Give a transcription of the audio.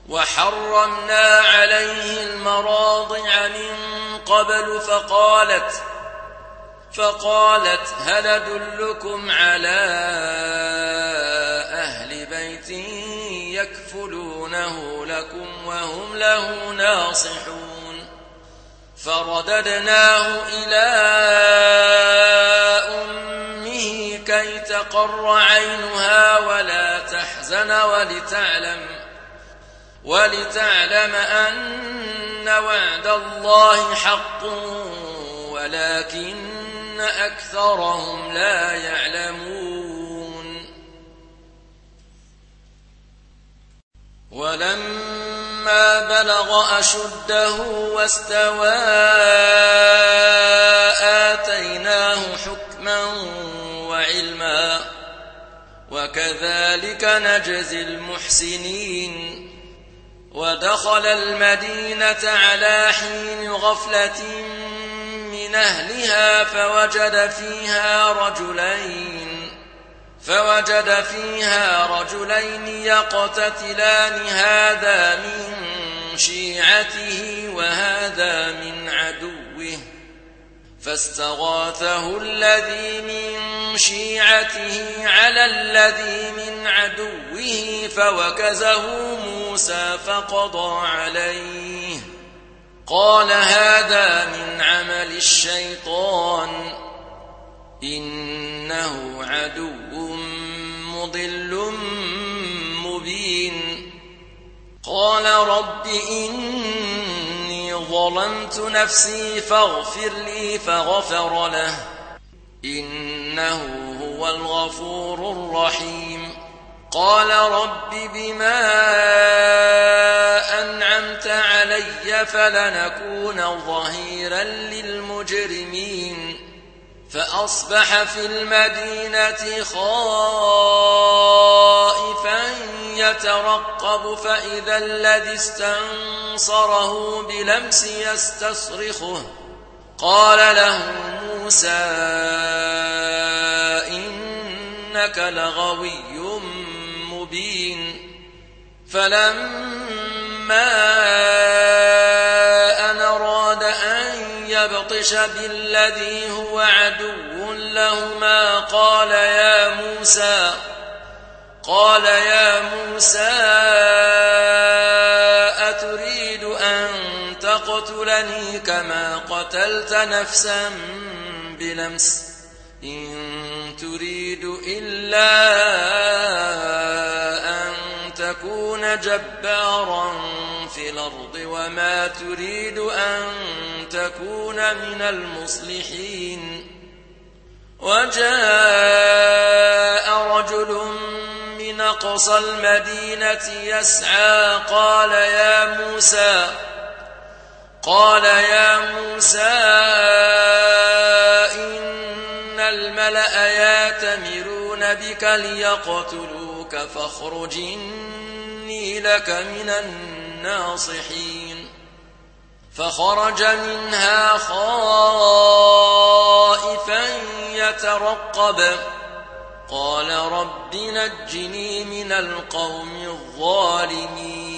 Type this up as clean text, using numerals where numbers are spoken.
وحرمنا عليه المراضع من قبل فقالت هل أدلكم على أهل بيت يكفلونه لكم وهم له ناصحون فرددناه إلى أمه كي تقر عينها ولا تحزن ولتعلم أن وعد الله حق ولكن أكثرهم لا يعلمون. ولما بلغ أشده واستوى آتيناه حكما وعلما وكذلك نجزي المحسنين. ودخل المدينة على حين غفلة من أهلها فوجد فيها رجلين يقتتلان هذا من شيعته وهذا من عدوه فاستغاثه الذي من شيعته على الذي من عدوه فوكزه موسى فقضى عليه قال هذا من عمل الشيطان إنه عدو مضل مبين. قال رب إني ظلمت نفسي فاغفر لي فغفر له إنه هو الغفور الرحيم. قال رب بما أنعمت علي فلنكون ظهيرا للمجرمين. فأصبح في المدينة خائفا يترقب فإذا الذي استنصره بلمس يستصرخه قال له موسى إنك لغوي مبين. فلما أن أراد أن يبطش بالذي هو عدو لهما قال يا موسى أتريد أن تقتلني كما قتلت نفسا بلمس إن تريد إلا أن تكون جبارا في الأرض وما تريد أن تكون من المصلحين. وجاء رجل من أقصى المدينة يسعى قال يا موسى إن الملأ يأتمرون بك ليقتلوك فاخرج إني لك من الناصحين. فخرج منها خائفا يترقب قال رب نجني من القوم الظالمين.